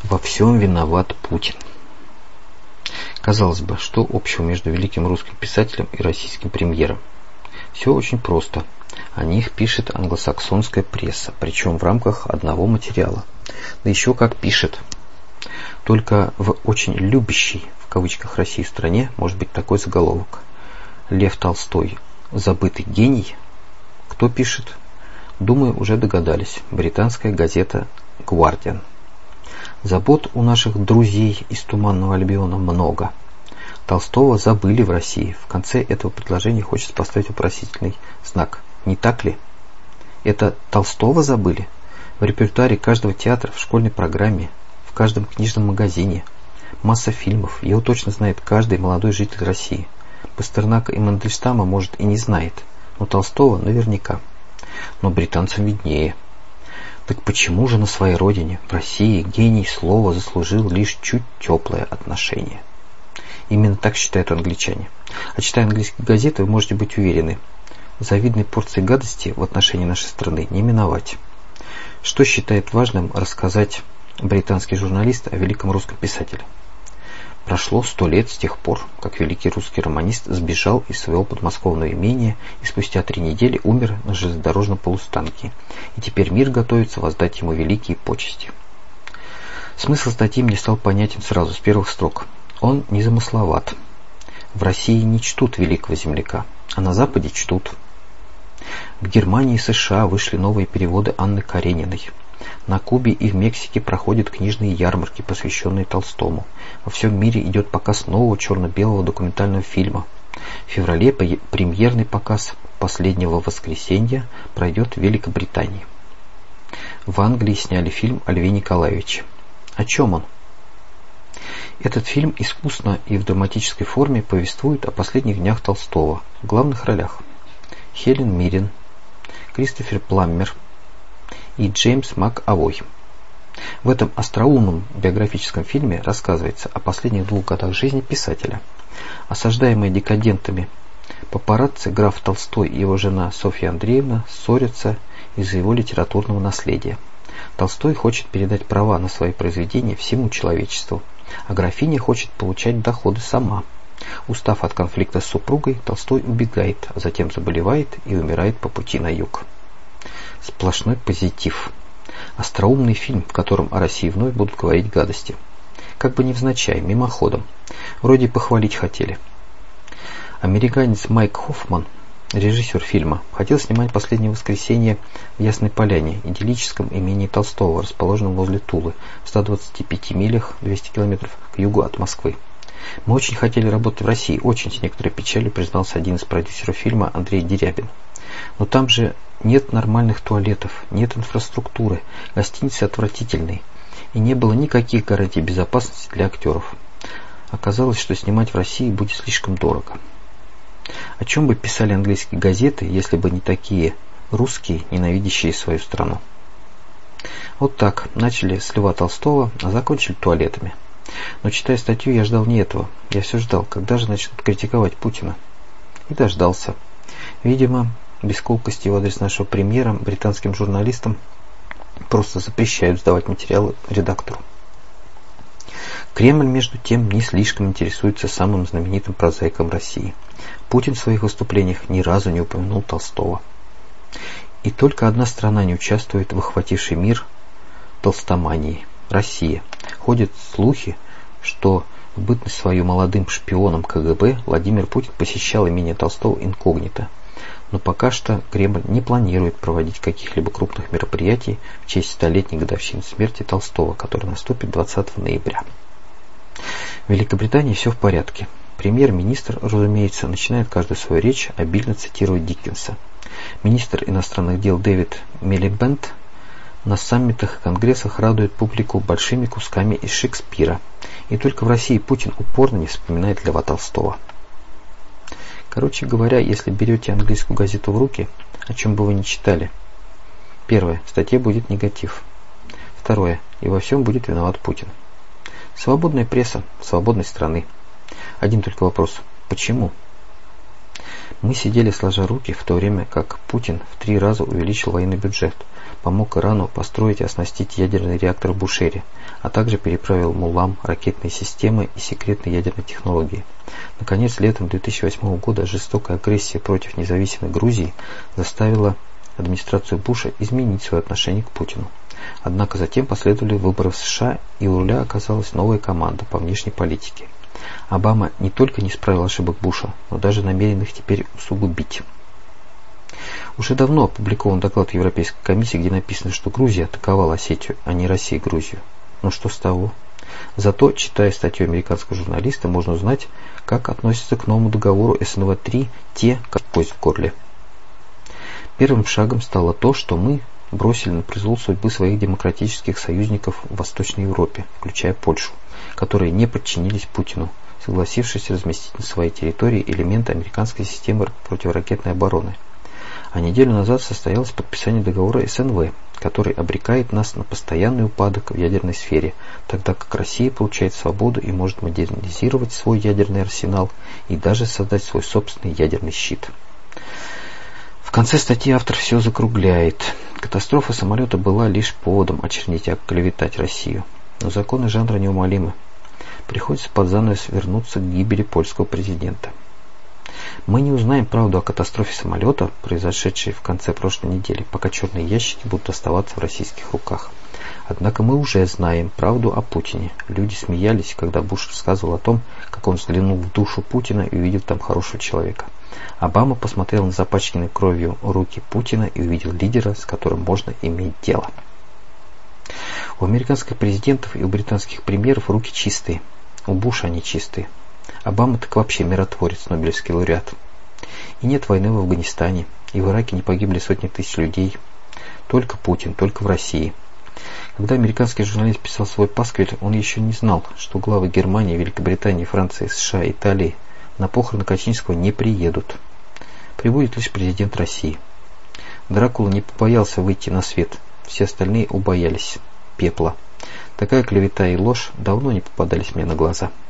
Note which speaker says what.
Speaker 1: Во всем виноват Путин. Казалось бы, что общего между великим русским писателем и российским премьером? Все очень просто. О них пишет англосаксонская пресса, причем в рамках одного материала. Да еще как пишет. Только в очень любящей, в кавычках, России стране может быть такой заголовок. Лев Толстой – забытый гений. Кто пишет? Думаю, уже догадались. Британская газета «Гвардиан». Забот у наших друзей из Туманного Альбиона много. Толстого забыли в России. В конце этого предложения хочется поставить вопросительный знак. Не так ли? Это Толстого забыли? В репертуаре каждого театра, в школьной программе, в каждом книжном магазине. Масса фильмов. Его точно знает каждый молодой житель России. Пастернака и Мандельштама, может, и не знает. Но Толстого наверняка. Но британцам виднее. Так почему же на своей родине, в России, гений слова заслужил лишь чуть теплое отношение? Именно так считают англичане. А читая английские газеты, вы можете быть уверены, завидной порции гадости в отношении нашей страны не миновать. Что считает важным рассказать британский журналист о великом русском писателе? Прошло 100 лет с тех пор, как великий русский романист сбежал из своего подмосковного имения и спустя 3 недели умер на железнодорожном полустанке. И теперь мир готовится воздать ему великие почести. Смысл статьи мне стал понятен сразу с первых строк. Он незамысловат. В России не чтут великого земляка, а на Западе чтут. В Германии и США вышли новые переводы Анны Карениной. На Кубе и в Мексике проходят книжные ярмарки, посвященные Толстому. Во всем мире идет показ нового черно-белого документального фильма. В феврале премьерный показ «Последнего воскресенья» пройдет в Великобритании. В Англии сняли фильм о Льве Николаевиче. О чем он? Этот фильм искусно и в драматической форме повествует о последних днях Толстого. В главных ролях Хелен Миррен, Кристофер Пламмер и Джеймс МакАвой. В этом остроумном биографическом фильме рассказывается о последних 2 годах жизни писателя. Осаждаемые декадентами папарацци граф Толстой и его жена Софья Андреевна ссорятся из-за его литературного наследия. Толстой хочет передать права на свои произведения всему человечеству, а графиня хочет получать доходы сама. Устав от конфликта с супругой, Толстой убегает, а затем заболевает и умирает по пути на юг. Сплошной позитив. Остроумный фильм, в котором о России вновь будут говорить гадости. Как бы невзначай, мимоходом. Вроде похвалить хотели. Американец Майк Хоффман, режиссер фильма, хотел снимать «Последнее воскресенье» в Ясной Поляне, идиллическом имении Толстого, расположенном возле Тулы, в 125 милях, 200 километров к югу от Москвы. «Мы очень хотели работать в России, очень», с некоторой печалью признался один из продюсеров фильма Андрей Дерябин. «Но там же нет нормальных туалетов, нет инфраструктуры, гостиницы отвратительные, и не было никаких гарантий безопасности для актеров. Оказалось, что снимать в России будет слишком дорого». О чем бы писали английские газеты, если бы не такие русские, ненавидящие свою страну? Вот так, начали с Льва Толстого, а закончили туалетами. Но читая статью, я ждал не этого. Я все ждал, когда же начнут критиковать Путина. И дождался. Видимо, без колкости в адрес нашего премьера британским журналистам просто запрещают сдавать материалы редактору. Кремль, между тем, не слишком интересуется самым знаменитым прозаиком России. Путин в своих выступлениях ни разу не упомянул Толстого. И только одна страна не участвует в охватившей мир толстомании – Россия. Ходят слухи, что в бытность свою молодым шпионом КГБ Владимир Путин посещал имение Толстого инкогнито. Но пока что Кремль не планирует проводить каких-либо крупных мероприятий в честь 100-летней годовщины смерти Толстого, которая наступит 20 ноября. В Великобритании все в порядке. Премьер-министр, разумеется, начинает каждую свою речь обильно цитировать Диккенса. Министр иностранных дел Дэвид Милибэнд на саммитах и конгрессах радует публику большими кусками из Шекспира. И только в России Путин упорно не вспоминает Льва Толстого. Короче говоря, если берете английскую газету в руки, о чем бы вы ни читали, первое, в статье будет негатив. Второе, и во всем будет виноват Путин. Свободная пресса свободной страны. Один только вопрос. Почему? Мы сидели сложа руки, в то время как Путин в 3 раза увеличил военный бюджет. помог Ирану построить и оснастить ядерный реактор в Бушере, а также переправил муллам ракетные системы и секретные ядерные технологии. Наконец, летом 2008 года жестокая агрессия против независимой Грузии заставила администрацию Буша изменить свое отношение к Путину. Однако затем последовали выборы в США, и у руля оказалась новая команда по внешней политике. Обама не только не исправил ошибок Буша, но даже намерен их теперь усугубить. Уже давно опубликован доклад Европейской комиссии, где написано, что Грузия атаковала Осетию, а не Россия Грузию. Но что с того? Зато, читая статью американского журналиста, можно узнать, как относятся к новому договору СНВ-3 те, как кость в горле. Первым шагом стало то, что мы бросили на произвол судьбы своих демократических союзников в Восточной Европе, включая Польшу, которые не подчинились Путину, согласившись разместить на своей территории элементы американской системы противоракетной обороны. А неделю назад состоялось подписание договора СНВ, который обрекает нас на постоянный упадок в ядерной сфере, тогда как Россия получает свободу и может модернизировать свой ядерный арсенал и даже создать свой собственный ядерный щит. В конце статьи автор все закругляет. Катастрофа самолета была лишь поводом очернить и оклеветать Россию. Но законы жанра неумолимы. Приходится под занавес вернуться к гибели польского президента. Мы не узнаем правду о катастрофе самолета, произошедшей в конце прошлой недели, пока черные ящики будут оставаться в российских руках. Однако мы уже знаем правду о Путине. Люди смеялись, когда Буш рассказывал о том, как он взглянул в душу Путина и увидел там хорошего человека. Обама посмотрел на запачканные кровью руки Путина и увидел лидера, с которым можно иметь дело. У американских президентов и у британских премьеров руки чистые. У Буша они чистые. Обама так вообще миротворец, нобелевский лауреат. И нет войны в Афганистане, и в Ираке не погибли сотни тысяч людей. Только Путин, только в России. Когда американский журналист писал свой пасквиль, он еще не знал, что главы Германии, Великобритании, Франции, США, Италии на похороны Качинского не приедут. Прибудет лишь президент России. Дракула не побоялся выйти на свет, все остальные убоялись пепла. Такая клевета и ложь давно не попадались мне на глаза.